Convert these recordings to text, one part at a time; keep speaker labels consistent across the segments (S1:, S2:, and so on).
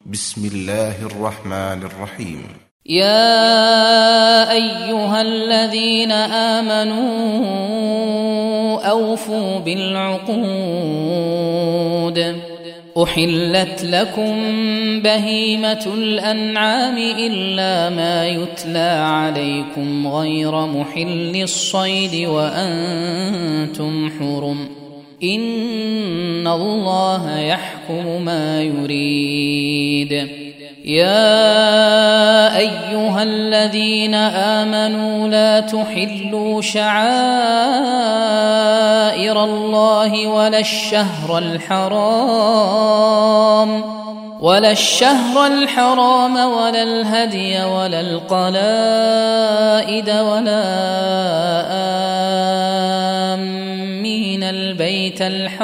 S1: بسم الله الرحمن الرحيم.
S2: يا أيها الذين آمنوا أوفوا بالعقود. أحلت لكم بهيمة الأنعام إلا ما يتلى عليكم غير محل الصيد وأنتم حرم. إن الله يحكم ما يريد. يا أيها الذين آمنوا لا تحلوا شعائر الله ولا الشهر الحرام ولا الهدي ولا القلائد ولا آمين البيت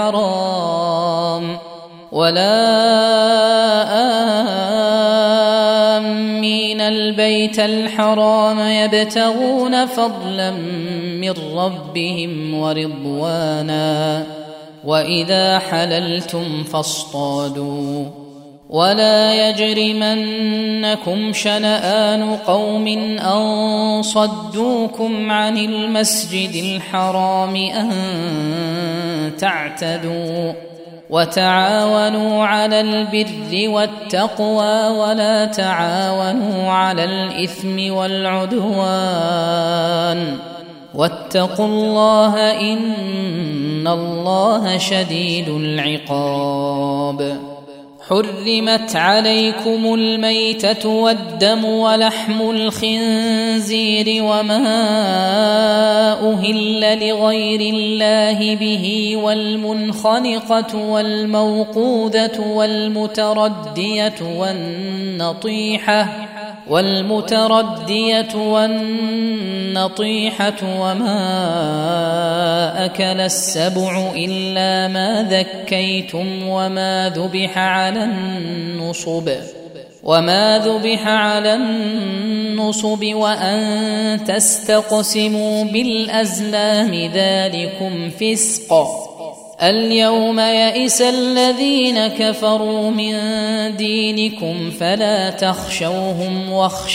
S2: الحرام يبتغون فضلا من ربهم ورضوانا. وإذا حللتم فاصطادوا. ولا يجرمنكم شنآن قوم أن صدوكم عن المسجد الحرام أن تعتدوا. وتعاونوا على البر والتقوى ولا تعاونوا على الإثم والعدوان. واتقوا الله إن الله شديد العقاب. حرمت عليكم الميتة والدم ولحم الخنزير وما أهل لغير الله به والمنخنقة والموقوذة والمتردية والنطيحة وما أكل السبع إلا ما ذكيتم وما ذبح على النصب وأن تستقسموا بالأزلام ذلكم فسق. اليوم يئس الذين كفروا من دينكم فلا تخشوهم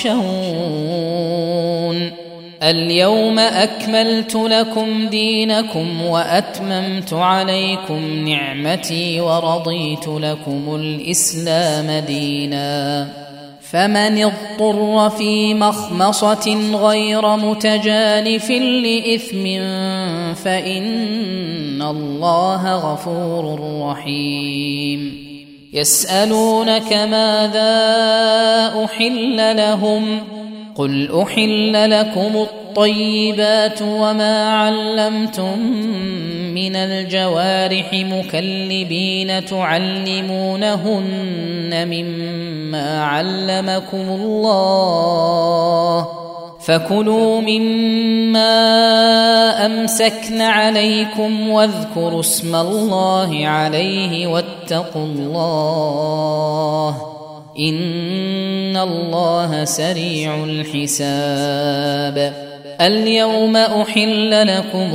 S2: واخشون. اليوم أكملت لكم دينكم وأتممت عليكم نعمتي ورضيت لكم الإسلام دينا. فمن اضطر في مخمصة غير متجانف لإثم فإن الله غفور رحيم. يسألونك ماذا أحل لهم قل أحل لكم الطيبات وما علمتم من الجوارح مكلبين تعلمونهن مما علمكم الله فكلوا مما أمسكن عليكم واذكروا اسم الله عليه واتقوا الله إن الله سريع الحساب. اليوم أحل لكم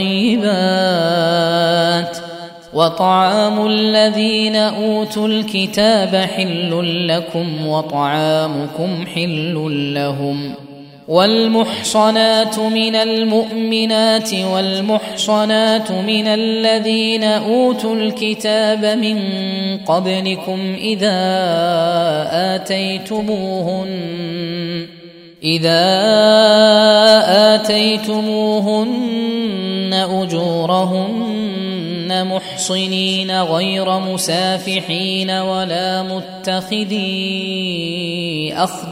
S2: الطيبات وطعام الذين أوتوا الكتاب حل لكم وطعامكم حل لهم. والمحصنات من المؤمنات والمحصنات من الذين أوتوا الكتاب من قبلكم إذا آتيتموهن أجورهن محصنين غير مسافحين ولا متخذي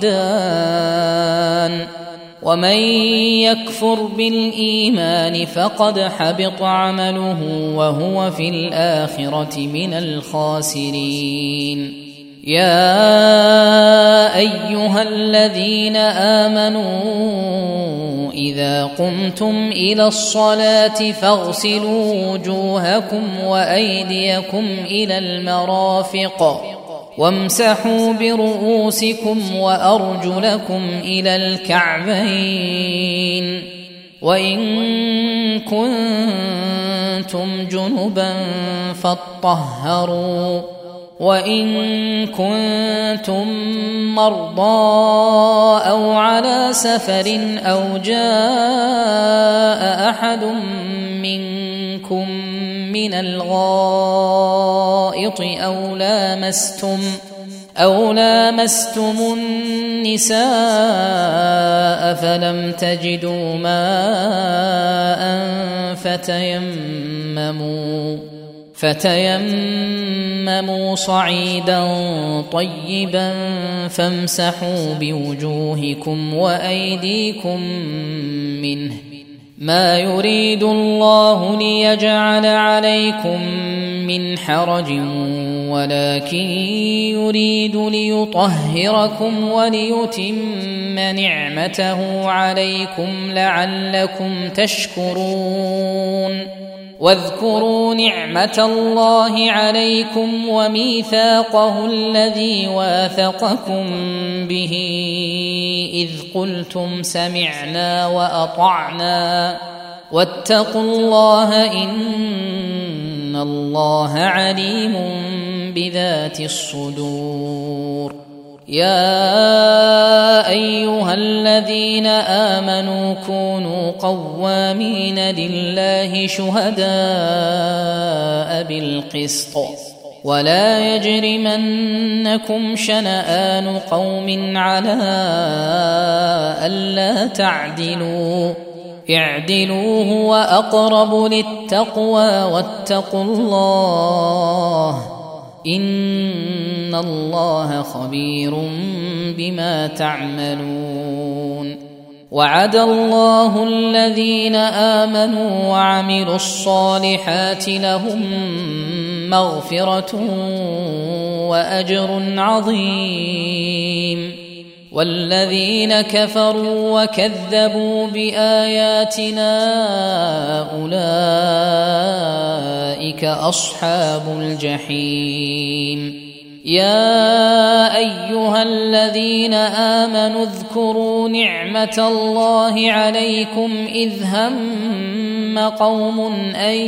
S2: أخدان. ومن يكفر بالإيمان فقد حبط عمله وهو في الآخرة من الخاسرين. يا أيها الذين آمنوا إذا قمتم إلى الصلاة فاغسلوا وجوهكم وأيديكم إلى المرافق وامسحوا برؤوسكم وأرجلكم إلى الكعبين وإن كنتم جنبا فاطهروا وإن كنتم مرضى أو على سفر أو جاء أحد منكم من الغائط أو لامستم النساء فلم تجدوا ماء فتيمموا صعيدا طيبا فامسحوا بوجوهكم وأيديكم منه، ما يريد الله ليجعل عليكم من حرج ولكن يريد ليطهركم وليتم نعمته عليكم لعلكم تشكرون. واذكروا نعمة الله عليكم وميثاقه الذي واثقكم به إذ قلتم سمعنا وأطعنا واتقوا الله إن الله عليم بذات الصدور. يا أيها الذين آمنوا كونوا قوامين لله شهداء بالقسط ولا يجرمنكم شنآن قوم على ألا تعدلوا اعدلوا هو أقرب للتقوى واتقوا الله إن الله خبير بما تعملون. وعد الله الذين آمنوا وعملوا الصالحات لهم مغفرة وأجر عظيم، والذين كفروا وكذبوا بآياتنا أولئك أصحاب الجحيم. يا أيها الذين آمنوا اذكروا نعمة الله عليكم إذ هم قوم أن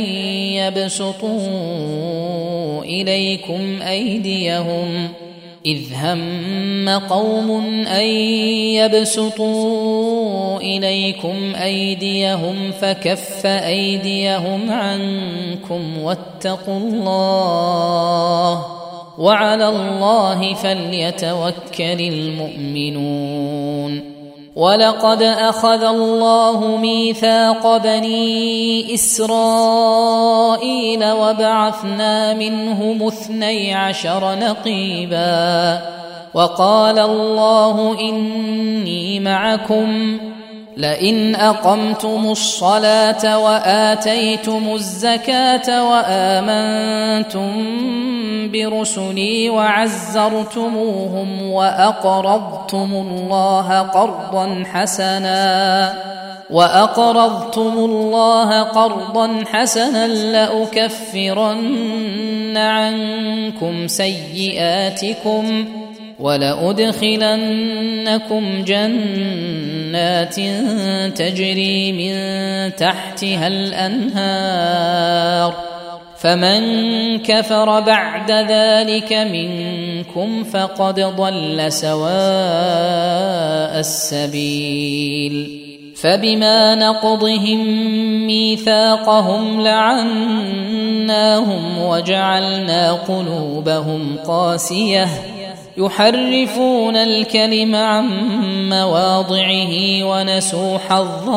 S2: يبسطوا إليكم أيديهم فكف أيديهم عنكم واتقوا الله وعلى الله فليتوكل المؤمنون. ولقد أخذ الله ميثاق بني إسرائيل وبعثنا منهم 12 نقيبا وقال الله إني معكم لئن أقمتم الصلاة وآتيتم الزكاة وآمنتم برسلي وعزرتموهم وأقرضتم الله قرضا حسنا لأكفرن عنكم سيئاتكم ولأدخلنكم جنات تجري من تحتها الأنهار فمن كفر بعد ذلك منكم فقد ضل سواء السبيل. فبما نقضهم ميثاقهم لعناهم وجعلنا قلوبهم قاسية يحرفون الكلم عن مواضعه ونسوا حظا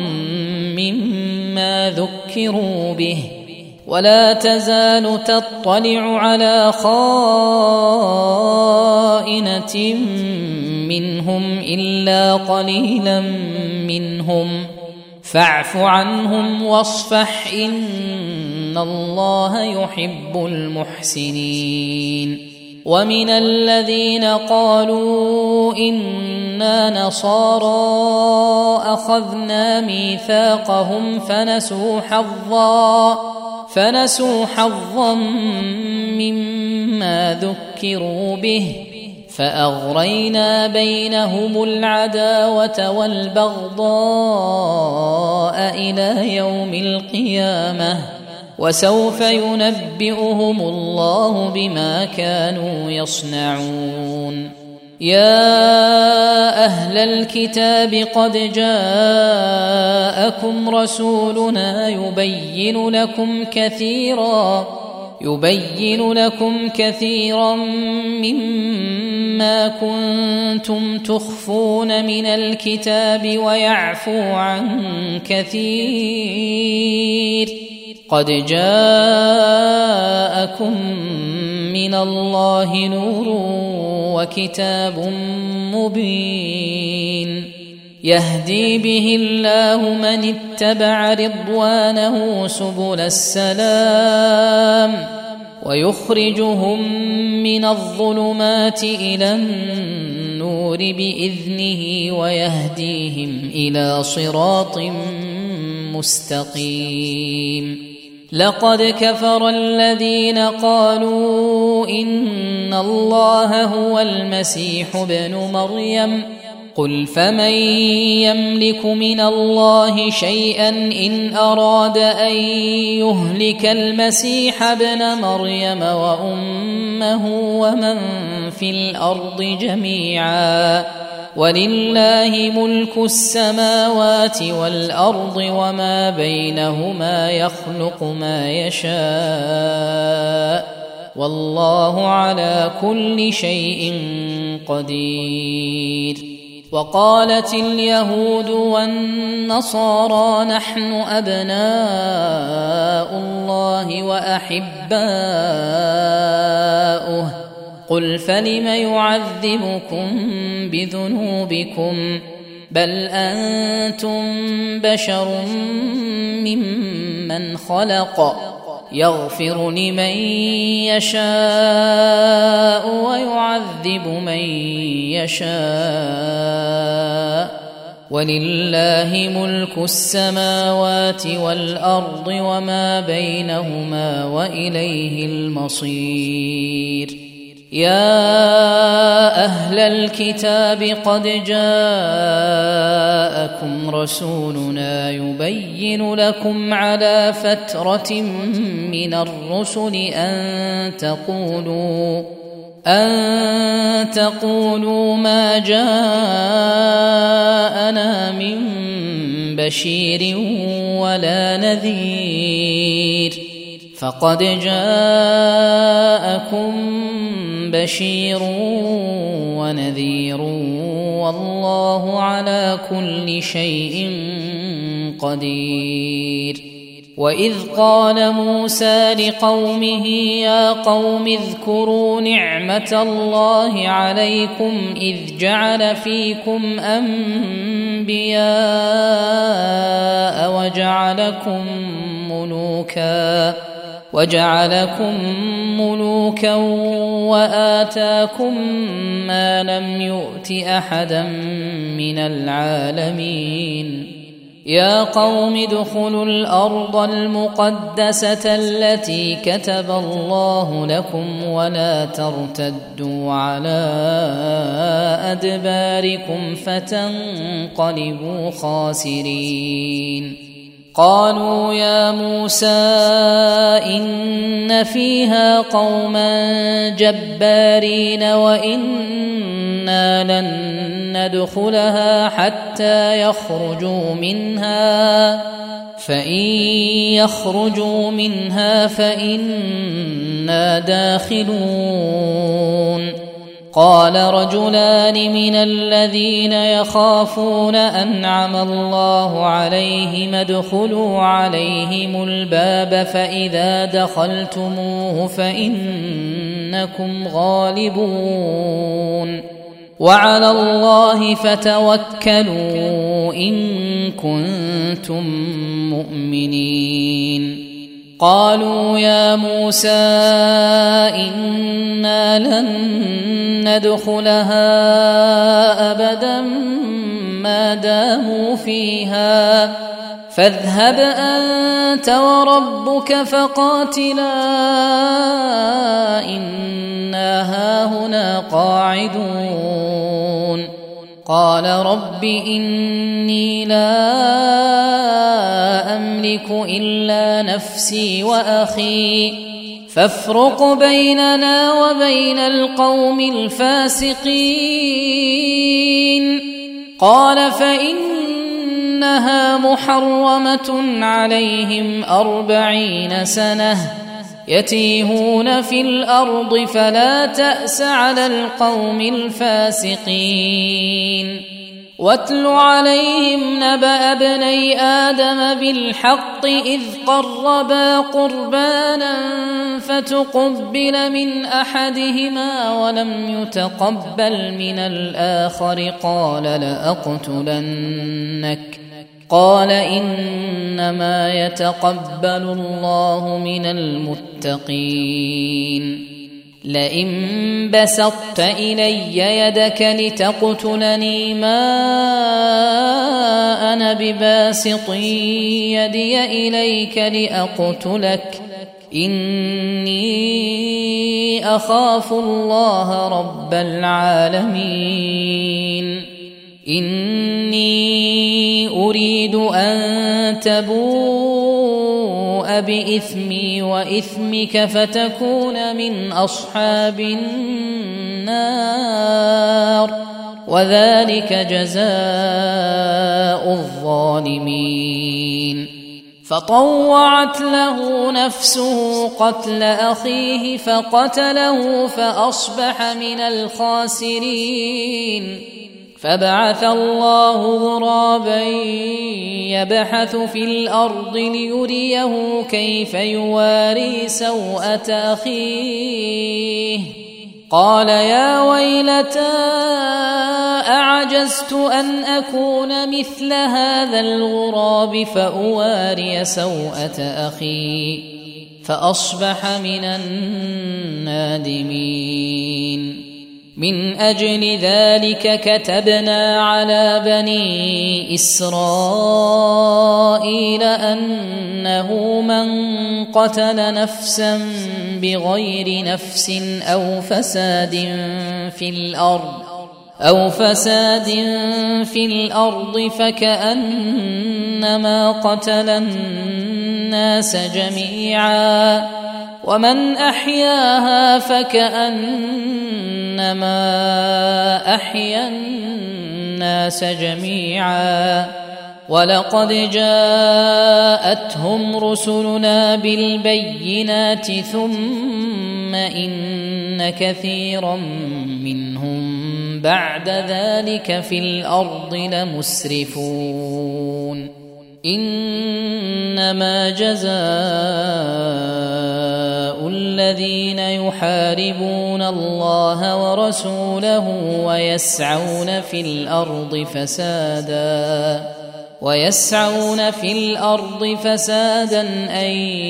S2: مما ذكروا به ولا تزال تطلع على خائنة منهم إلا قليلا منهم فاعف عنهم واصفح إن الله يحب المحسنين. ومن الذين قالوا إنا نصارى أخذنا ميثاقهم فنسوا حظا مما ذكروا به فأغرينا بينهم العداوة والبغضاء إلى يوم القيامة وسوف ينبئهم الله بما كانوا يصنعون. يا أهل الكتاب قد جاءكم رسولنا يبين لكم كثيرا مما كنتم تخفون من الكتاب ويعفو عن كثير. قد جاءكم من الله نور وكتاب مبين يهدي به الله من اتبع رضوانه سبل السلام ويخرجهم من الظلمات إلى النور بإذنه ويهديهم إلى صراط مستقيم. لقد كفر الذين قالوا إن الله هو المسيح ابن مريم قل فمن يملك من الله شيئا إن أراد أن يهلك المسيح ابن مريم وأمه ومن في الأرض جميعا ولله ملك السماوات والأرض وما بينهما يخلق ما يشاء والله على كل شيء قدير. وقالت اليهود والنصارى نحن أبناء الله وأحباؤه قل فلم يعذبكم بذنوبكم بل أنتم بشر ممن خلق يغفر لمن يشاء ويعذب من يشاء ولله ملك السماوات والأرض وما بينهما وإليه المصير. يا أهل الكتاب قد جاءكم رسولنا يبين لكم على فترة من الرسل أن تقولوا ما جاءنا من بشير ولا نذير فقد جاءكم بشير ونذير والله على كل شيء قدير. وإذ قال موسى لقومه يا قوم اذكروا نعمة الله عليكم إذ جعل فيكم أنبياء وجعلكم ملوكا وآتاكم ما لم يؤت أحدا من العالمين. يا قوم ادخلوا الأرض المقدسة التي كتب الله لكم ولا ترتدوا على أدباركم فتنقلبوا خاسرين. قالوا يا موسى إن فيها قوما جبارين وإنا لن ندخلها حتى يخرجوا منها فإن يخرجوا منها فإنا داخلون. قال رجلان من الذين يخافون أنعم الله عليهم ادخلوا عليهم الباب فإذا دخلتموه فإنكم غالبون وعلى الله فتوكلوا إن كنتم مؤمنين. قالوا يا موسى إنا لن ندخلها أبدا ما داموا فيها فاذهب أنت وربك فقاتلا إنا هاهنا قاعدون. قال رب إني لا أملك أملك إلا نفسي وأخي فافرق بيننا وبين القوم الفاسقين. قال فإنها محرمة عليهم 40 سنة يتيهون في الأرض فلا تأس على القوم الفاسقين. واتل عليهم نبأ ابني آدم بالحق إذ قربا قربانا فتقبل من أحدهما ولم يتقبل من الآخر قال لأقتلنك. قال إنما يتقبل الله من المتقين. لئن بسطت إلي يدك لتقتلني ما أنا بباسط يدي إليك لأقتلك إني أخاف الله رب العالمين. إني أريد أن تبوء بإثمي وإثمك فتكون من أصحاب النار وذلك جزاء الظالمين. فطوعت له نفسه قتل أخيه فقتله فأصبح من الخاسرين. فبعث الله غرابا يبحث في الأرض ليريه كيف يواري سوءة أخيه. قال يا ويلتى أعجزت أن أكون مثل هذا الغراب فأواري سوءة أخي فأصبح من النادمين. من أجل ذلك كتبنا على بني إسرائيل أنه من قتل نفسا بغير نفس أو فساد في الأرض فكأنما قتل الناس جميعا ومن أحياها فكأنما أحيا الناس جميعا. ولقد جاءتهم رسلنا بالبينات ثم إن كثيرا منهم بعد ذلك في الأرض لمسرفون. إنما جزاء الذين يحاربون الله ورسوله ويسعون في الأرض فسادا أن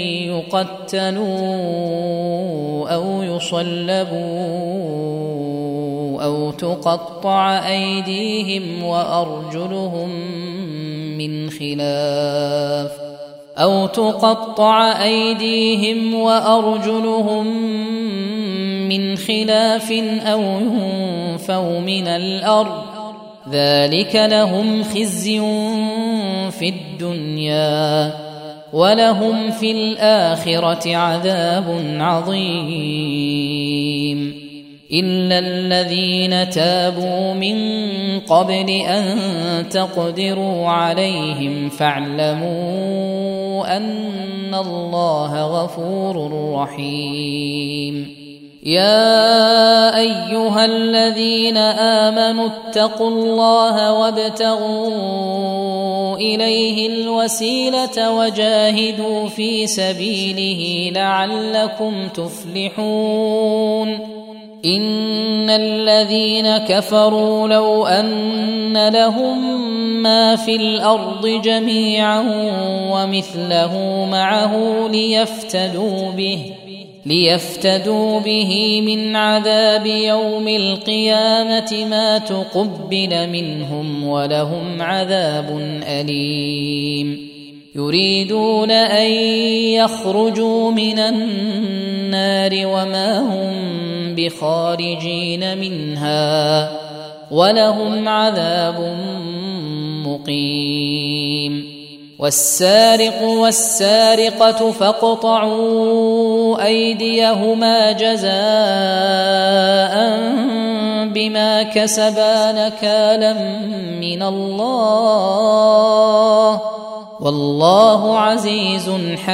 S2: يقتلوا أو يصلبوا أو تقطع أيديهم وأرجلهم من خلاف أو ينفوا من الأرض ذلك لهم خزي في الدنيا ولهم في الآخرة عذاب عظيم. إلا الذين تابوا من قبل أن تقدروا عليهم فاعلموا أن الله غفور رحيم. يا أيها الذين آمنوا اتقوا الله وابتغوا إليه الوسيلة وجاهدوا في سبيله لعلكم تفلحون. إن الذين كفروا لو أن لهم ما في الأرض جميعا ومثله معه ليفتدوا به من عذاب يوم القيامة ما تقبل منهم ولهم عذاب أليم. يريدون أن يخرجوا من النار وما هم بخارجين منها ولهم عذاب مقيم. والسارق والسارقة فاقطعوا أيديهما جزاء بما كسبا نكالا من الله والله عزيز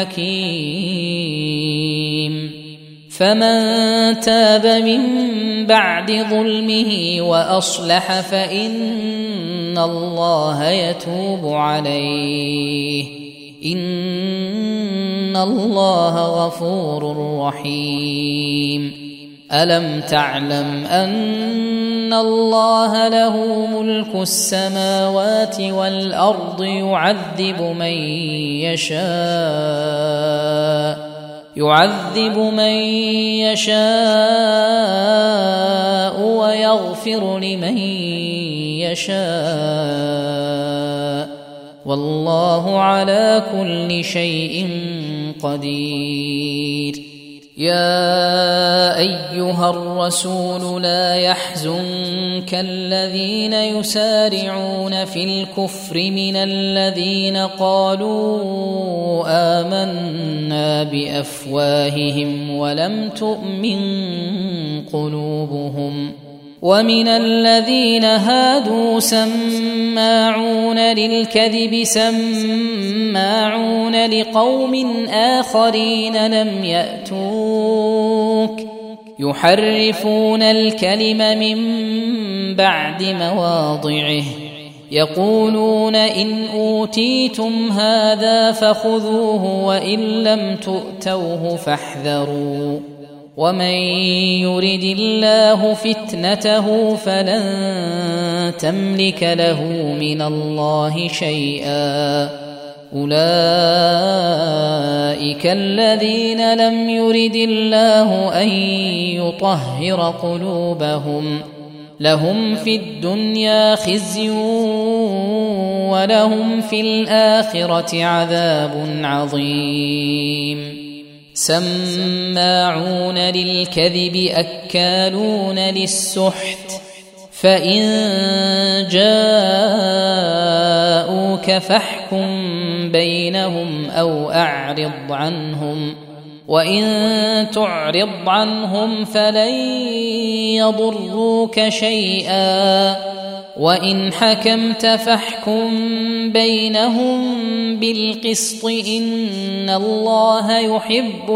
S2: حكيم. فمن تاب من بعد ظلمه وأصلح فإن الله يتوب عليه إن الله غفور رحيم. ألم تعلم أن الله له ملك السماوات والأرض يعذب من يشاء ويغفر لمن يشاء والله على كل شيء قدير. يا أيها الرسول لا يحزنك الذين يسارعون في الكفر من الذين قالوا آمنا بأفواههم ولم تؤمن قلوبهم ومن الذين هادوا سماعون للكذب سماعون لقوم آخرين لم يأتوك يحرفون الكلم من بعد مواضعه يقولون إن أوتيتم هذا فخذوه وإن لم تؤتوه فاحذروا ومن يرد الله فتنته فلن تملك له من الله شيئا أولئك الذين لم يرد الله أن يطهر قلوبهم لهم في الدنيا خزي ولهم في الآخرة عذاب عظيم. سماعون للكذب أكالون للسحت فإن جاءوك فاحكم بينهم أو أعرض عنهم وإن تعرض عنهم فلن يضروك شيئا وإن حكمت فاحكم بينهم بالقسط إن الله يحب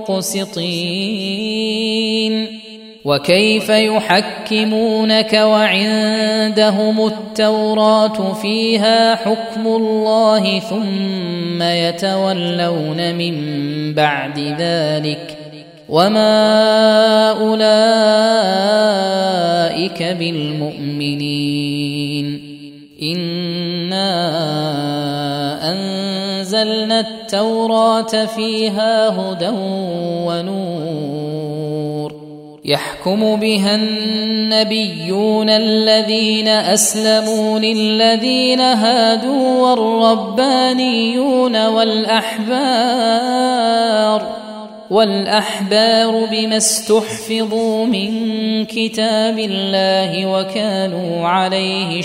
S2: المقسطين. وكيف يحكمونك وعندهم التوراة فيها حكم الله ثم يتولون من بعد ذلك وما أولئك بالمؤمنين. إنا أنزلنا التوراة فيها هدى ونور يحكم بها النبيون الذين أسلموا للذين هادوا والربانيون والأحبار بما استحفظوا من كتاب الله وكانوا عليه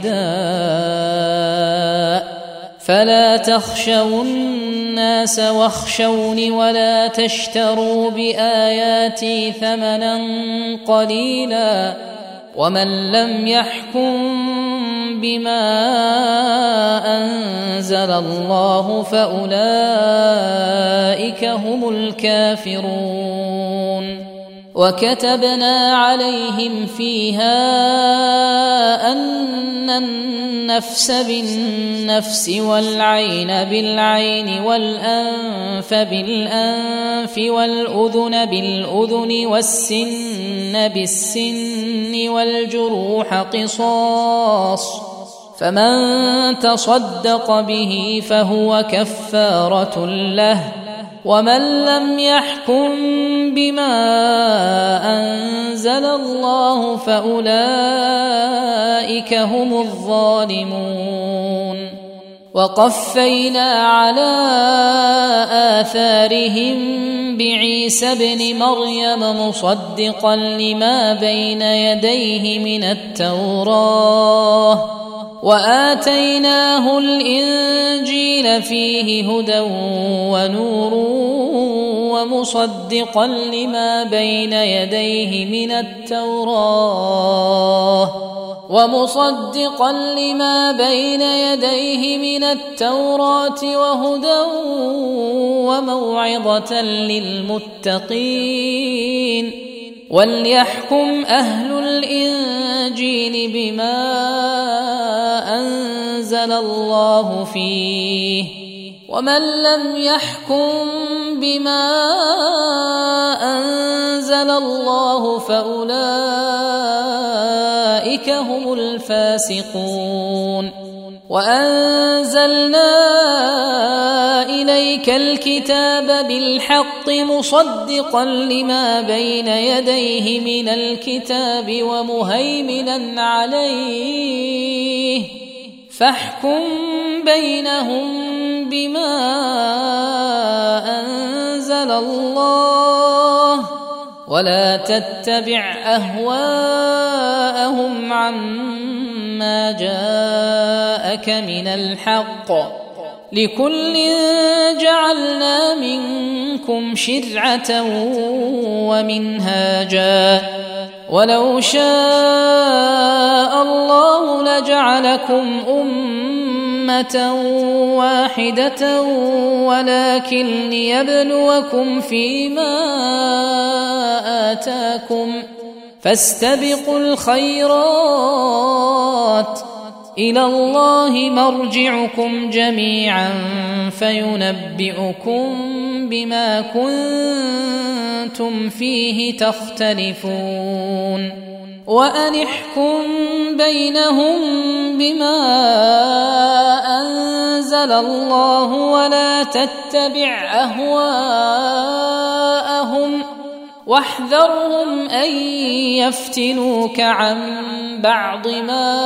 S2: شهداء فلا تخشوا الناس واخشوني ولا تشتروا بآياتي ثمنا قليلا ومن لم يحكم بما أنزل الله فأولئك هم الكافرون. وكتبنا عليهم فيها أن النفس بالنفس والعين بالعين والأنف بالأنف والأذن بالأذن والسن بالسن والجروح قصاص فمن تصدق به فهو كفارة له ومن لم يحكم بما أنزل الله فأولئك هم الظالمون. وقفينا على آثارهم بعيسى ابن مريم مصدقا لما بين يديه من التوراة وآتيناه الإنجيل فيه هدى ونور ومصدقا لما بين يديه من التوراة وهدى وموعظة للمتقين. وليحكم أهل الإنجيل بما أنزل الله فيه، ومن لم يحكم بما أنزل الله فأولئك هم الفاسقون. وأنزلنا إليك الكتاب بالحق مصدقا لما بين يديه من الكتاب ومهيمنا عليه، فاحكم بينهم بما أنزل الله، ولا تتبع أهواءهم عما جاءك من الحق، لكل جعلنا منكم شرعة ومنهاجا، ولو شاء الله لجعلكم أمة واحدة ولكن ليبلوكم فيما آتاكم، فاستبقوا الخيرات، إلى الله مرجعكم جميعا فينبئكم بما كنتم فيه تختلفون. وأن احكم بينهم بما أنزل الله ولا تتبع أهواءهم، واحذرهم أن يفتنوك عن بعض ما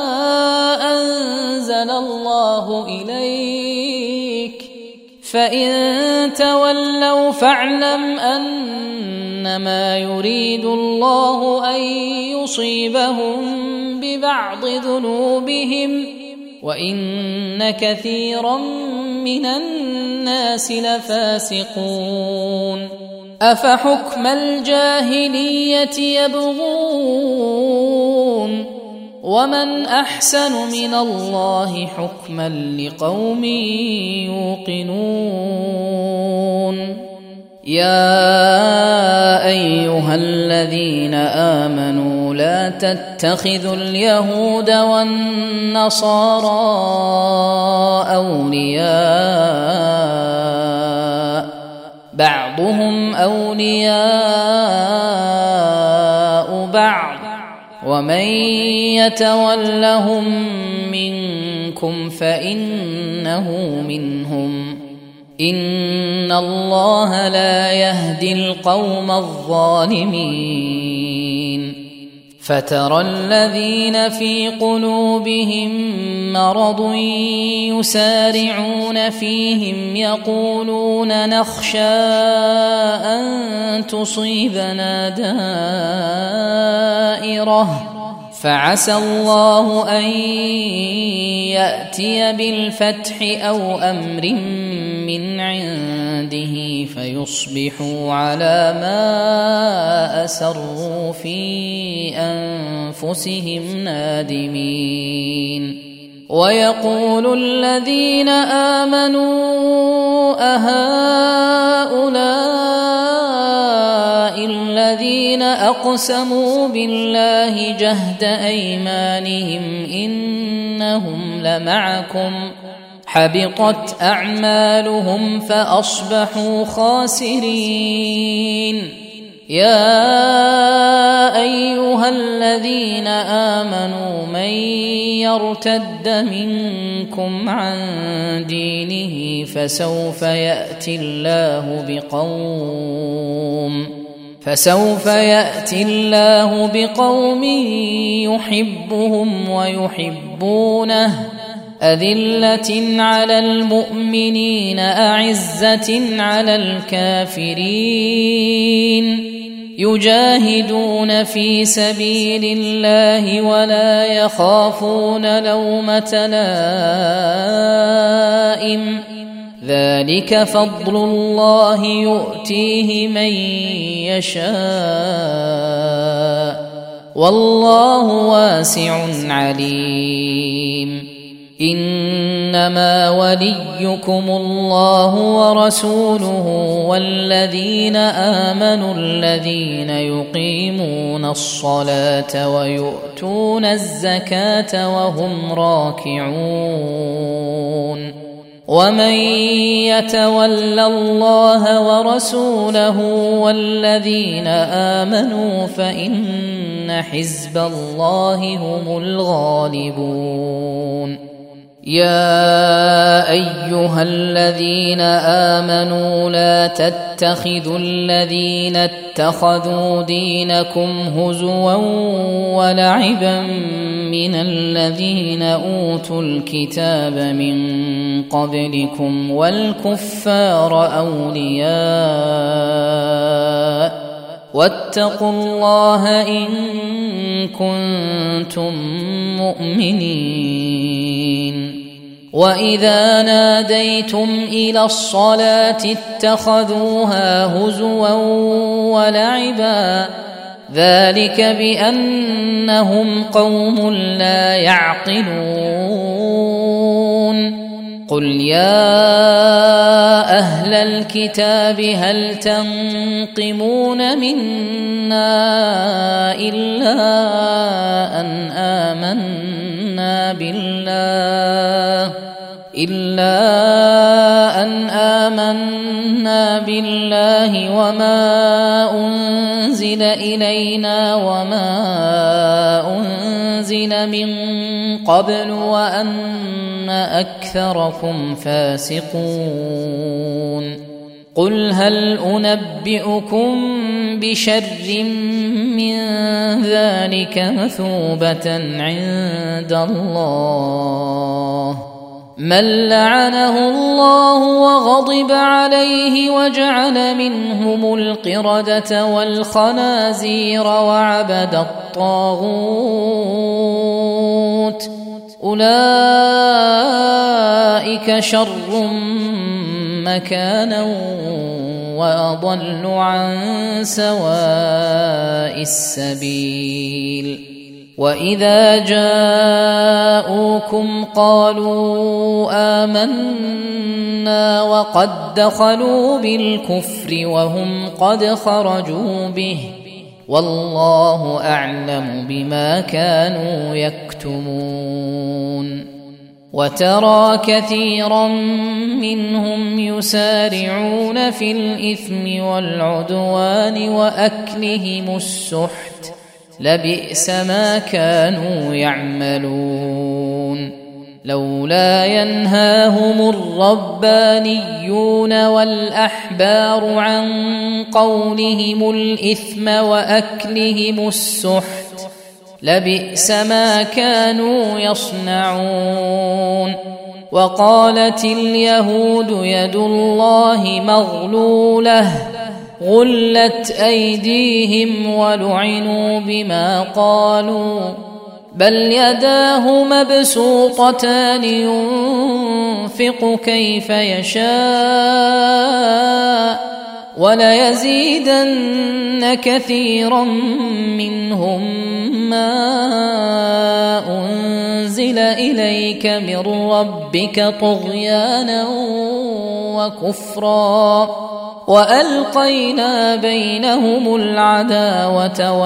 S2: أنزل الله إليك، فإن تولوا فاعلم أنما يريد الله أن يصيبهم ببعض ذنوبهم، وإن كثيرا من الناس لفاسقون. أفحكم الجاهلية يبغون، ومن أحسن من الله حكما لقوم يوقنون. يا أيها الذين آمنوا لا تتخذوا اليهود والنصارى أولياء، بعضهم أولياء بعض، ومن يتولهم منكم فإنه منهم، إن الله لا يهدي القوم الظالمين. فترى الذين في قلوبهم مرض يسارعون فيهم يقولون نخشى أن تصيبنا دائرة، فعسى الله أن يأتي بالفتح أو أمر من عنده فيصبحوا على ما أسروا في أنفسهم نادمين. ويقول الذين آمنوا أهؤلاء الذين أقسموا بالله جهد أيمانهم إنهم لمعكم، حبطت أعمالهم فأصبحوا خاسرين. يا أيها الذين آمنوا من يرتد منكم عن دينه فسوف يأتي الله بقوم يحبهم ويحبونه، أذلة على المؤمنين أعزة على الكافرين، يجاهدون في سبيل الله ولا يخافون لومة لائم ذلك فضل الله يؤتيه من يشاء والله واسع عليم إنما وليكم الله ورسوله والذين آمنوا الذين يقيمون الصلاة ويؤتون الزكاة وهم راكعون ومن يتول الله ورسوله والذين آمنوا فإن حزب الله هم الغالبون يا أيها الذين آمنوا لا تتخذوا الذين اتخذوا دينكم هزوا ولعبا من الذين أوتوا الكتاب من قبلكم والكفار أولياء واتقوا الله إن كنتم مؤمنين وإذا ناديتم إلى الصلاة اتخذوها هزوا ولعبا ذلك بأنهم قوم لا يعقلون قل يا أهل الكتاب هل تنقمون منا إلا أن آمنا بالله وما أنزل إلينا وما أنزل من قبل وأن أكثركم فاسقون قل هل أنبئكم بشر من ذلك مثوبة عند الله من لعنه الله وغضب عليه وجعل منهم القردة والخنازير وعبد الطاغوت أولئك شر مكانا وأضل عن سواء السبيل وإذا جاءوكم قالوا آمنا وقد دخلوا بالكفر وهم قد خرجوا به والله أعلم بما كانوا يكتمون وترى كثيرا منهم يسارعون في الإثم والعدوان وأكلهم السحت لبئس ما كانوا يعملون لولا ينهاهم الربانيون والأحبار عن قولهم الإثم وأكلهم السحت لبئس ما كانوا يصنعون وقالت اليهود يد الله مغلولة غلت أيديهم ولعنوا بما قالوا بل يداه مبسوطتان ينفق كيف يشاء وليزيدن كثيرا منهم ما أنزل إليك من ربك طغيانا وكفرا وألقينا بينهم العداوة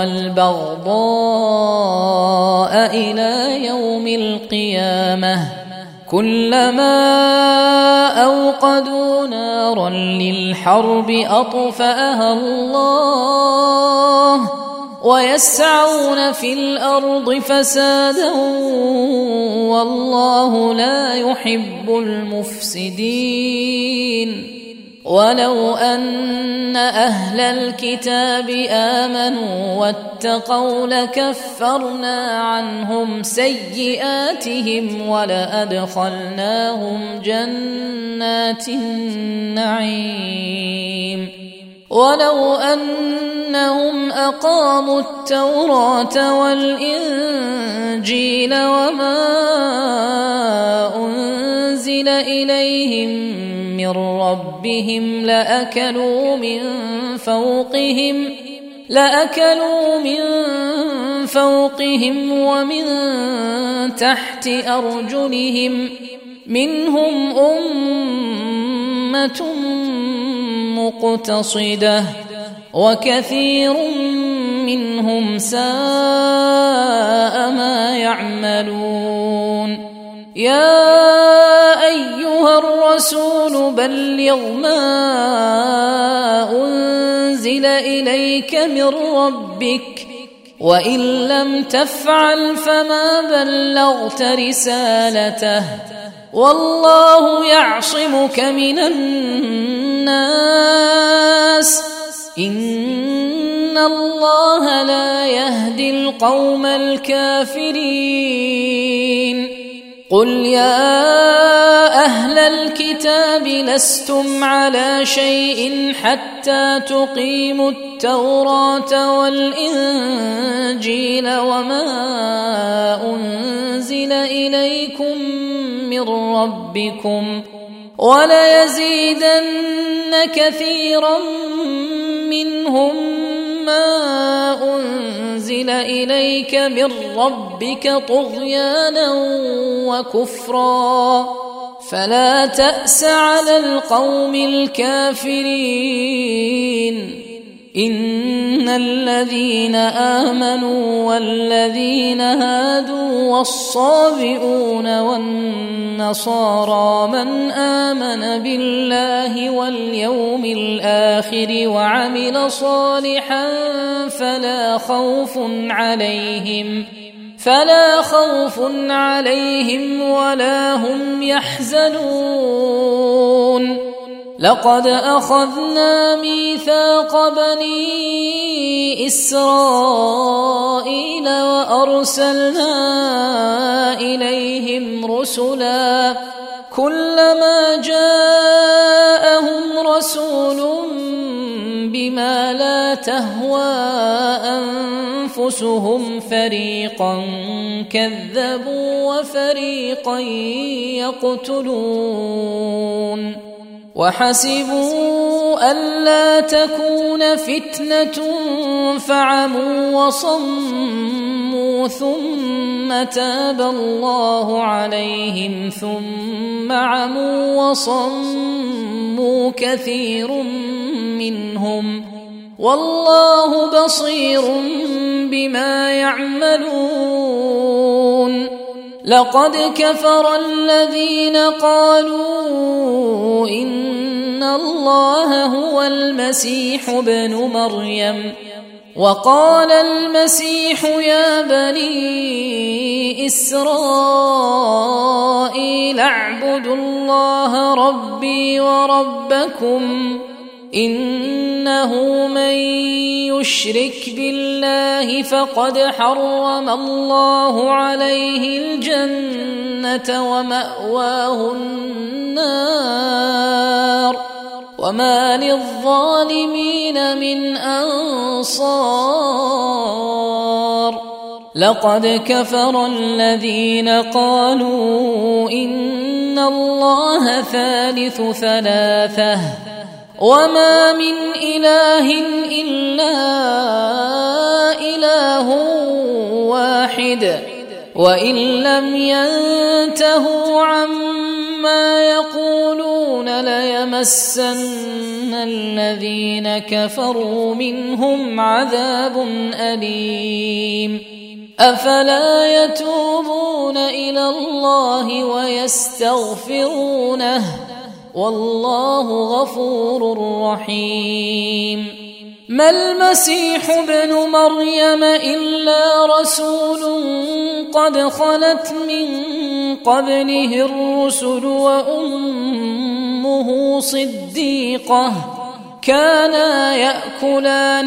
S2: والبغضاء إلى يوم القيامة كلما أوقدوا نارا للحرب أطفأها الله ويسعون في الأرض فسادا والله لا يحب المفسدين ولو أن أهل الكتاب آمنوا واتقوا لكفرنا عنهم سيئاتهم ولأدخلناهم جنات النعيم ولو أنهم أقاموا التوراة والإنجيل وما أنزل إليهم من ربهم لأكلوا من فوقهم ومن تحت أرجلهم منهم أمة مقتصدة وكثير منهم ساء ما يعملون. يا أيها الرسول بلغ ما أنزل إليك من ربك وإن لم تفعل فما بلغت رسالته والله يعصمك من الناس إن الله لا يهدي القوم الكافرين. قل يا أهل الكتاب لستم على شيء حتى تقيموا التوراة والإنجيل وما أنزل إليكم من ربكم وليزيدن كثيرا منهم ما أنزل إليك من ربك طغيانا وكفرا فلا تأس على القوم الكافرين. إن الذين آمنوا والذين هادوا والصابئون والنصارى من آمن بالله واليوم الآخر وعمل صالحا فلا خوف عليهم ولا هم يحزنون. لقد أخذنا ميثاق بني إسرائيل وأرسلنا إليهم رسلا كلما جاءهم رسول بما لا تهوى أنفسهم فريقا كذبوا وفريقا يقتلون. وحسبوا ألا تكون فتنة فعموا وصموا ثم تاب الله عليهم ثم عموا وصموا كثير منهم والله بصير بما يعملون. لقد كفر الذين قالوا إن الله هو المسيح ابن مريم وقال المسيح يا بني إسرائيل اعبدوا الله ربي وربكم إنه من يشرك بالله فقد حرم الله عليه الجنة ومأواه النار وما للظالمين من أنصار. لقد كفر الذين قالوا إن الله ثالث ثلاثة وما من إله إلا إله واحد وإن لم ينتهوا عما يقولون ليمسن الذين كفروا منهم عذاب أليم. أفلا يتوبون إلى الله ويستغفرونه والله غفور رحيم. ما المسيح ابن مريم إلا رسول قد خلت من قبله الرسل وأمه صديقة كانا يأكلان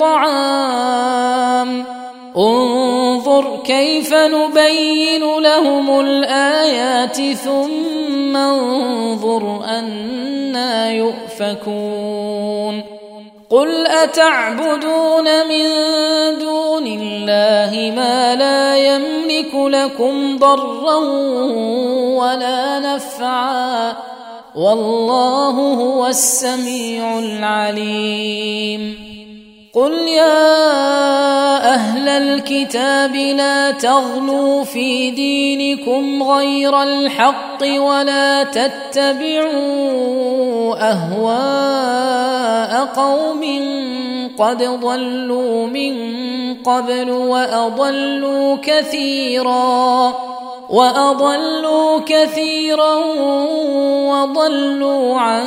S2: الطعام انظر كيف نبين لهم الآيات ثم انظر أنى يؤفكون. قل أتعبدون من دون الله ما لا يملك لكم ضرا ولا نفعا والله هو السميع العليم قل يا أهل الكتاب لا تغلوا في دينكم غير الحق ولا تتبعوا أهواء قوم قد ضلوا من قبل وأضلوا كثيرا وضلوا عن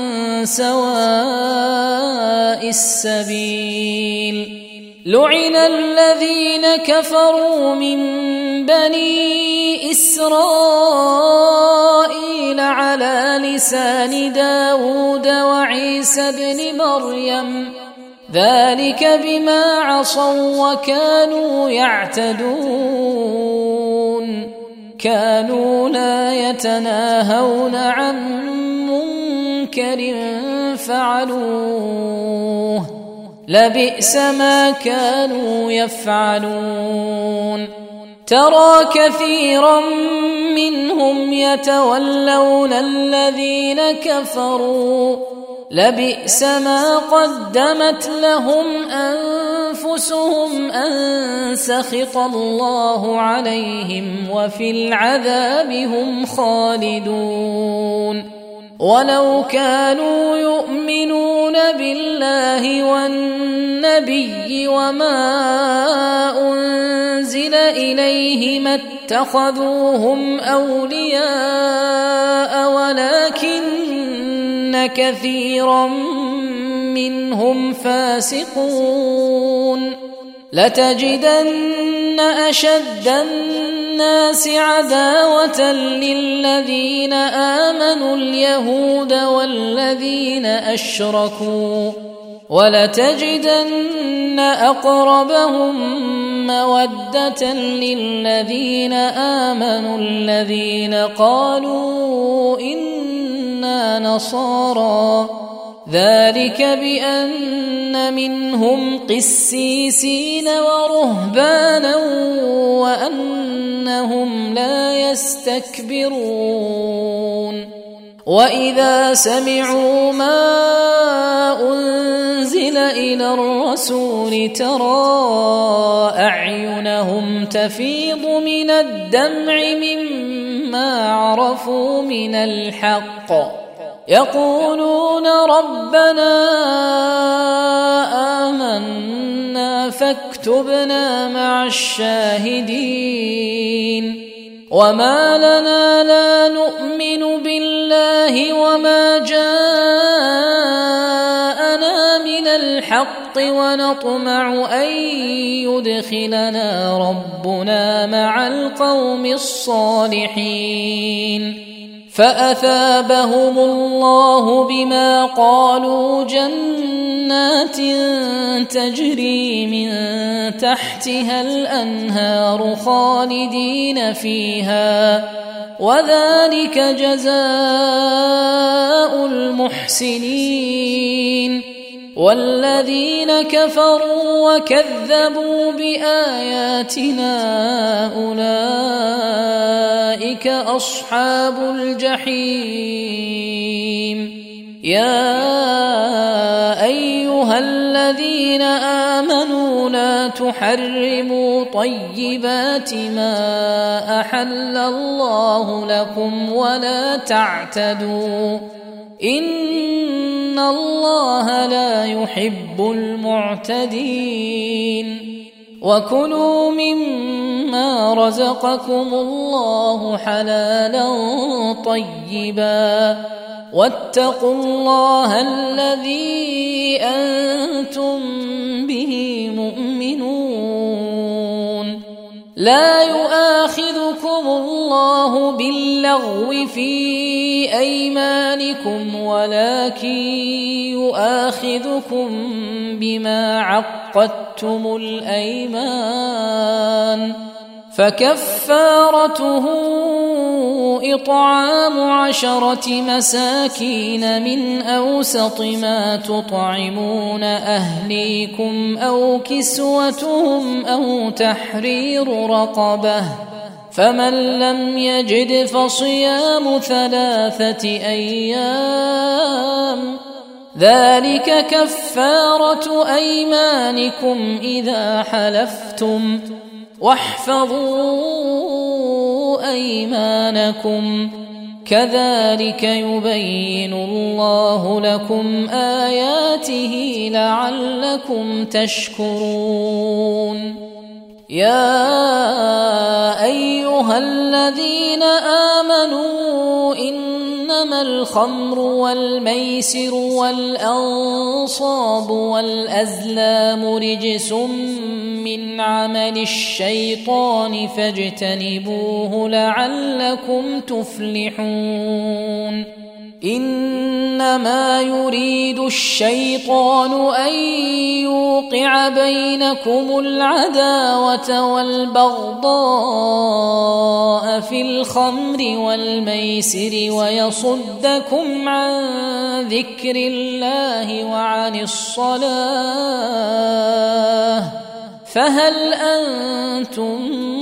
S2: سواء السبيل لعن الذين كفروا من بني إسرائيل على لسان داود وعيسى بن مريم ذلك بما عصوا وكانوا يعتدون كانوا لا يتناهون عن منكر فعلوه لبئس ما كانوا يفعلون ترى كثيرا منهم يتولون الذين كفروا لبئس ما قدمت لهم أنفسهم أن سخط الله عليهم وفي العذاب هم خالدون ولو كانوا يؤمنون بالله والنبي وما أنزل إليه ما اتخذوهم أولياء ولكن كثيرا منهم فاسقون لتجدن أشد الناس عداوة للذين آمنوا اليهود والذين أشركوا ولتجدن أقربهم مودة للذين آمنوا الذين قالوا إنا نصارى ذلك بأن منهم قسيسين ورهبانا وأنهم لا يستكبرون وإذا سمعوا ما أنزل إلى الرسول ترى أعينهم تفيض من الدمع مما عرفوا من الحق يقولون ربنا آمنا فاكتبنا مع الشاهدين وما لنا لا نؤمن بالله وما جاءنا من الحق ونطمع أن يدخلنا ربنا مع القوم الصالحين فأثابهم الله بما قالوا جنات تجري من تحتها الأنهار خالدين فيها وذلك جزاء المحسنين والذين كفروا وكذبوا بآياتنا أولئك أصحاب الجحيم يا أيها الذين آمنوا لا تحرموا طيبات ما أحل الله لكم ولا تعتدوا إن الله لا يحب المعتدين وكلوا مما رزقكم الله حلالا طيبا واتقوا الله الذي أنتم به مؤمنون لا يؤاخذكم الله باللغو في أيمانكم ولكن يؤاخذكم بما عقدتم الأيمان فكفارته إطعام 10 مساكين من أوسط ما تطعمون أهليكم أو كسوتهم أو تحرير رقبة، فمن لم يجد فصيام 3 أيام، ذلك كفارة أيمانكم إذا حلفتم، واحفظوا أيمانكم، كذلك يبين الله لكم آياته لعلكم تشكرون. يا أيها الذين آمنوا إنما الخمر والميسر والأنصاب والأزلام رجس من عمل الشيطان فاجتنبوه لعلكم تفلحون. إنما يريد الشيطان أن يوقع بينكم العداوة والبغضاء في الخمر والميسر ويصدكم عن ذكر الله وعن الصلاة، فهل أنتم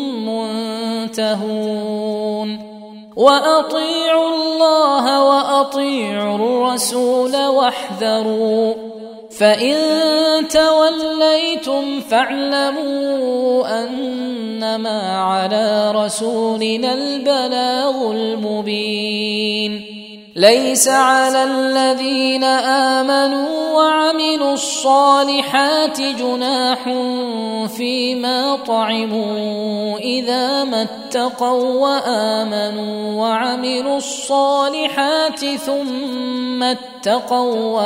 S2: منتهون؟ وأطيعوا الله وأطيعوا الرسول واحذروا، فإن توليتم فاعلموا أنما على رسولنا البلاغ المبين. ليس على الذين آمنوا وعملوا الصالحات جناح فيما طعموا إذا ما اتقوا وآمنوا وعملوا الصالحات ثم اتقوا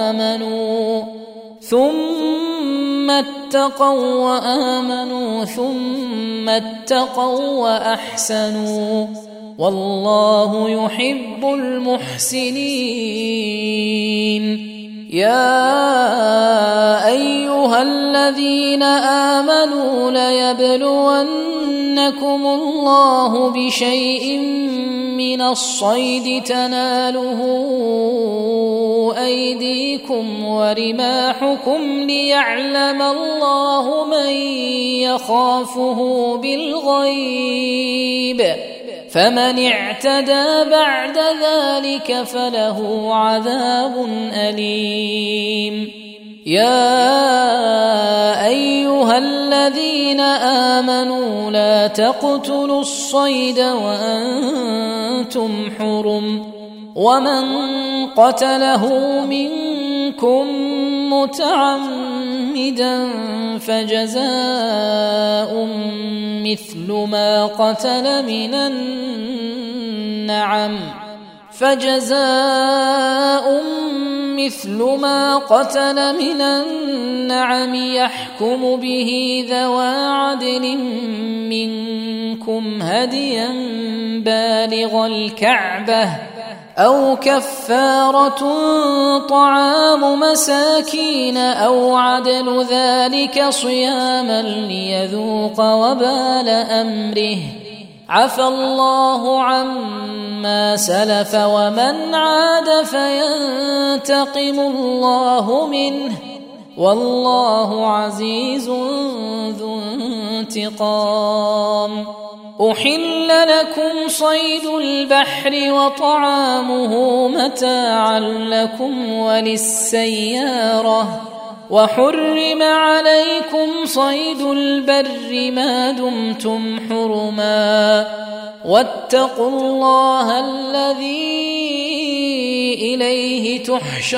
S2: وآمنوا ثم اتقوا وأحسنوا، والله يحب المحسنين. يا أيها الذين آمنوا ليبلونكم الله بشيء من الصيد تناله أيديكم ورماحكم ليعلم الله من يخافه بالغيب، فمن اعتدى بعد ذلك فله عذاب أليم. يا أيها الذين آمنوا لا تقتلوا الصيد وأنتم حرم، ومن قتله منكم متعمدا فجزاء مثل ما قتل من النعم يحكم به ذوى عدل منكم هديا بالغ الكعبة أو كفارة طعام مساكين أو عدل ذلك صياما ليذوق وبال أمره، عفى الله عما سلف ومن عاد فينتقم الله منه، والله عزيز ذو انتقام. أحل لكم صيد البحر وطعامه متاعا لكم وللسيارة، وحرم عليكم صيد البر ما دمتم حرما، واتقوا الله الذي إليه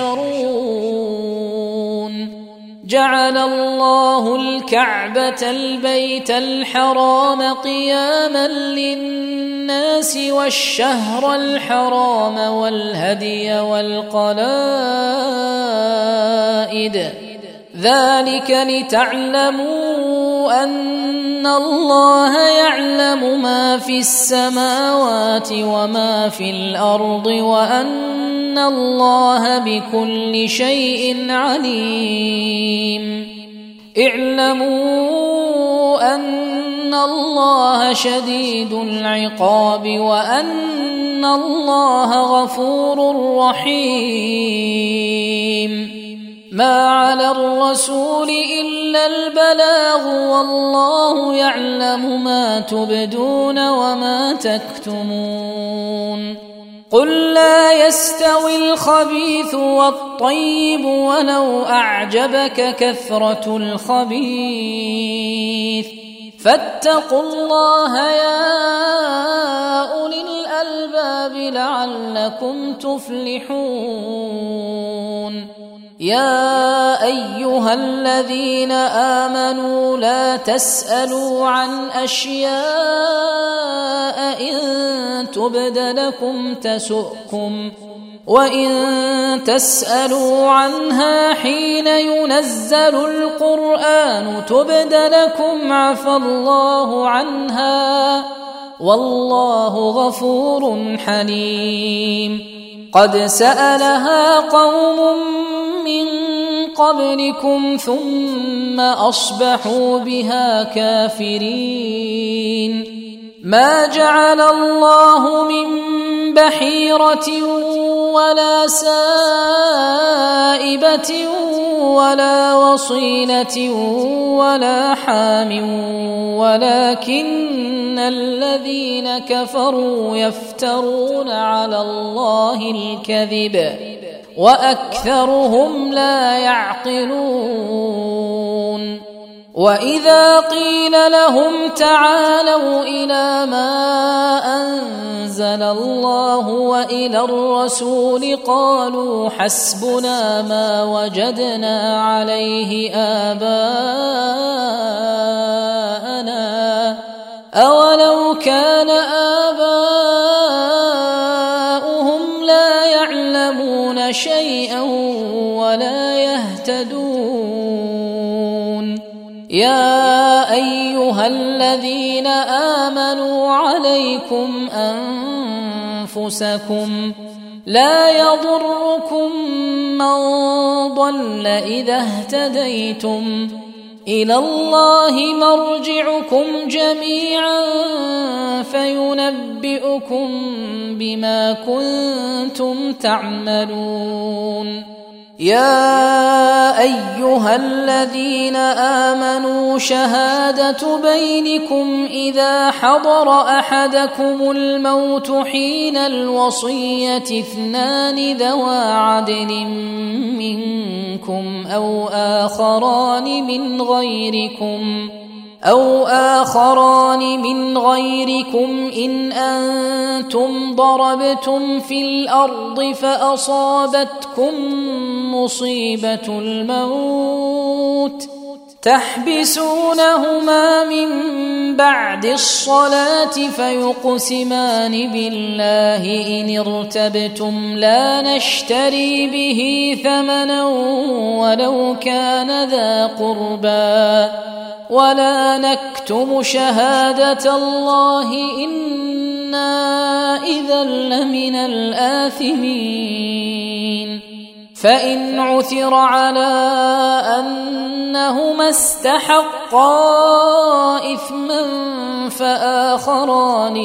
S2: تحشرون. جعل الله الكعبة البيت الحرام قياما للناس والشهر الحرام والهدي والقلائد، ذلك لتعلموا أن الله يعلم ما في السماوات وما في الأرض وأن الله بكل شيء عليم. اعلموا أن أن الله شديد العقاب وأن الله غفور رحيم. ما على الرسول إلا البلاغ والله يعلم ما تبدون وما تكتمون. قل لا يستوي الخبيث والطيب ولو أعجبك كثرة الخبيث فاتقوا الله يا أولي الألباب لعلكم تفلحون. يا أيها الذين آمنوا لا تسألوا عن أشياء إن تبد لكم تسؤكم وإن تسألوا عنها حين ينزل القرآن تبد لكم عفى الله عنها والله غفور حليم. قد سألها قوم من قبلكم ثم أصبحوا بها كافرين. ما جعل الله من بحيرة ولا سائبة ولا وصيلة ولا حام ولكن الذين كفروا يفترون على الله الكذب وأكثرهم لا يعقلون. وإذا قيل لهم تعالوا إلى ما أنزل الله وإلى الرسول قالوا حسبنا ما وجدنا عليه آباءنا أولو كان آباؤهم لا يعلمون شيئا ولا يهتدون. يا أيها الذين آمنوا عليكم أنفسكم لا يضركم من ضل إذا اهتديتم إلى الله مرجعكم جميعا فينبئكم بما كنتم تعملون. يا أيها الذين آمنوا شهادة بينكم إذا حضر أحدكم الموت حين الوصية اثنان ذوى عدل منكم أو آخران من غيركم إن أنتم ضربتم في الأرض فأصابتكم مصيبة الموت تحبسونهما من بعد الصلاة فيقسمان بالله إن ارتبتم لا نشتري به ثمنا ولو كان ذا قربى ولا نكتم شهادة الله إنا إذا لمن الآثمين. فإن عثر على أنهما استحقا إثما فآخران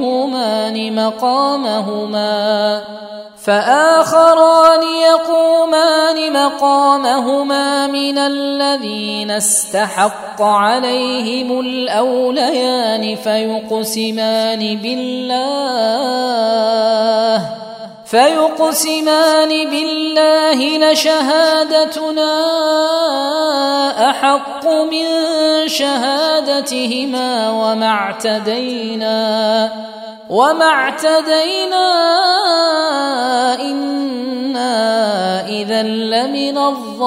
S2: يقومان مقامهما من الذين استحق عليهم الأوليان فيقسمان بالله لشهادتنا أحق من شهادتهما وما اعتدينا إنا إذا لمن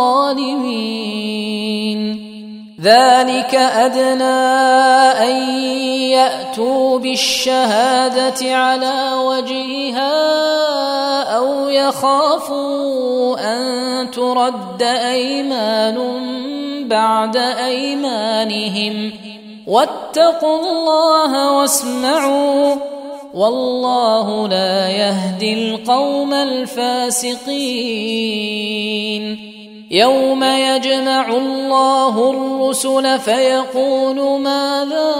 S2: الظالمين. ذلك أدنى أن يأتوا بالشهادة على وجهها أو يخافوا أن ترد أيمان بعد أيمانهم واتقوا الله واسمعوا والله لا يهدي القوم الفاسقين. يوم يجمع الله الرسل فيقول ماذا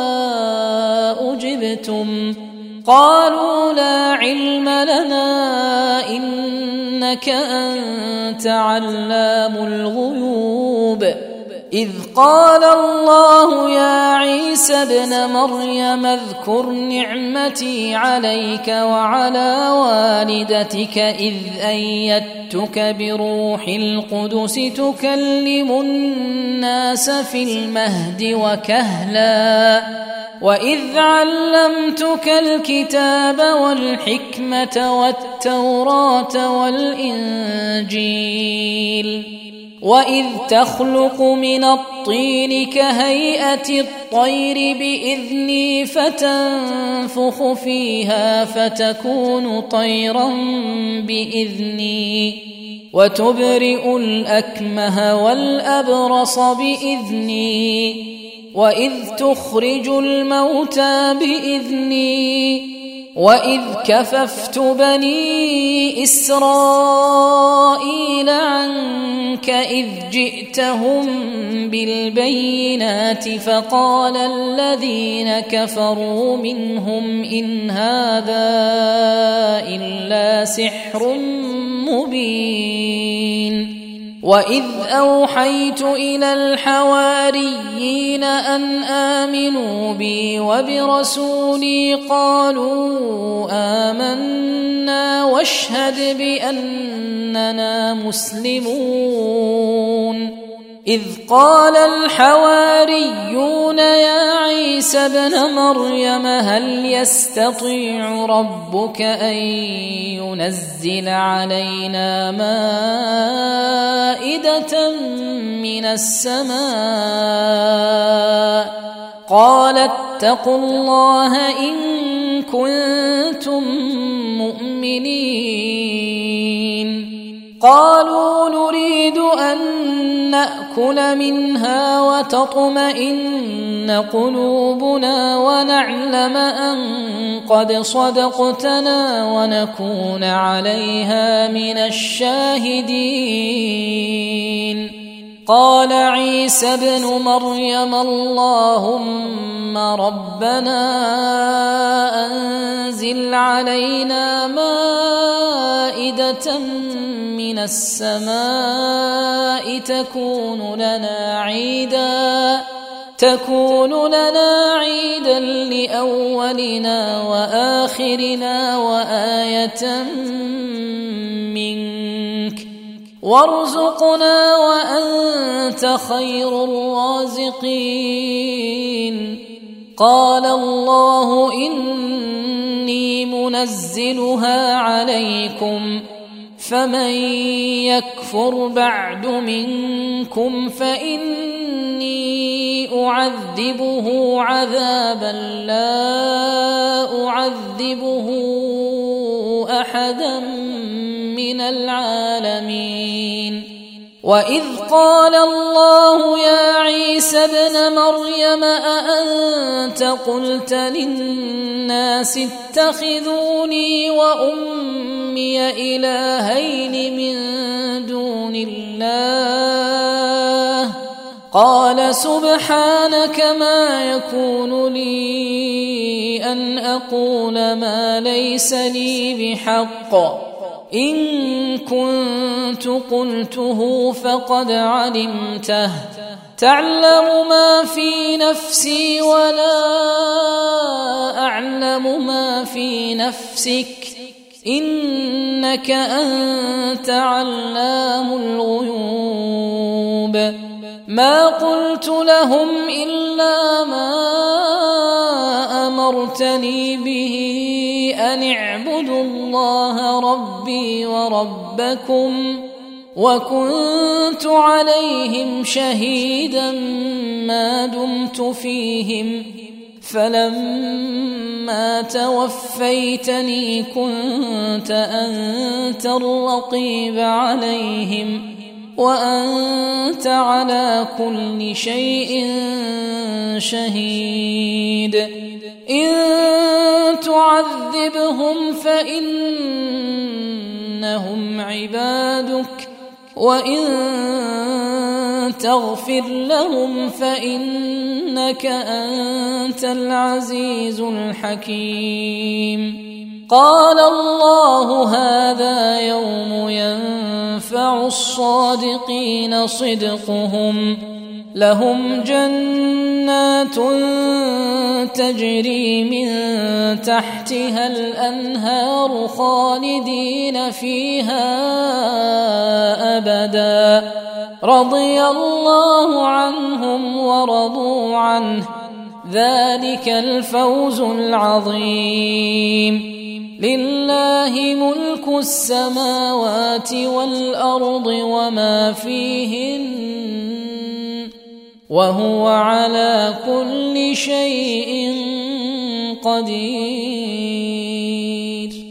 S2: أجبتم قالوا لا علم لنا إنك أنت علام الغيوب إذ قال الله يا عيسى ابن مريم اذكر نعمتي عليك وعلى والدتك إذ أيدتك بروح القدس تكلم الناس في المهد وكهلا وإذ علمتك الكتاب والحكمة والتوراة والإنجيل وإذ تخلق من الطين كهيئة الطير بإذني فتنفخ فيها فتكون طيرا بإذني وتبرئ الأكمه والأبرص بإذني وإذ تخرج الموتى بإذني وإذ كففت بني إسرائيل عنك إذ جئتهم بالبينات فقال الذين كفروا منهم إن هذا إلا سحر مبين وإذ أوحيت إلى الحواريين أن آمنوا بي وبرسولي قالوا آمنا واشهد بأننا مسلمون إذ قال الحواريون يا عيسى ابن مريم هل يستطيع ربك أن ينزل علينا مائدة من السماء قال اتقوا الله إن كنتم مؤمنين قالوا نريد أن نأكل منها وتطمئن قلوبنا ونعلم أن قد صدقتنا ونكون عليها من الشاهدين قال عيسى ابن مريم اللهم ربنا أنزل علينا مائدة من السماء تكون لنا عيدا لأولنا وآخرنا وآية منك وارزقنا وأنت خير الرازقين قال الله إني منزلها عليكم فمن يكفر بعد منكم فإني أعذبه عذابا لا أعذبه أحدا من العالمين وإذ قال الله يا عيسى ابن مريم أأنت قلت للناس اتخذوني وأمي إلهين من دون الله قال سبحانك ما يكون لي أن أقول ما ليس لي بحق إن كنت قلته فقد علمته تعلم ما في نفسي ولا أعلم ما في نفسك إنك أنت علام الغيوب ما قلت لهم إلا ما أمرتني به أن اعبدوا الله ربي وربكم وكنت عليهم شهيدا ما دمت فيهم فلما توفيتني كنت أنت الرقيب عليهم وأنت على كل شيء شهيد إن تعذبهم فإنهم عبادك وإن تغفر لهم فإنك أنت العزيز الحكيم. قال الله هذا يوم ينفع الصادقين صدقهم، لهم جنات تجري من تحتها الأنهار خالدين فيها أبدا، رضي الله عنهم ورضوا عنه، ذلك الفوز العظيم. لله ملك السماوات والأرض وما فيهن، وهو على كل شيء قدير.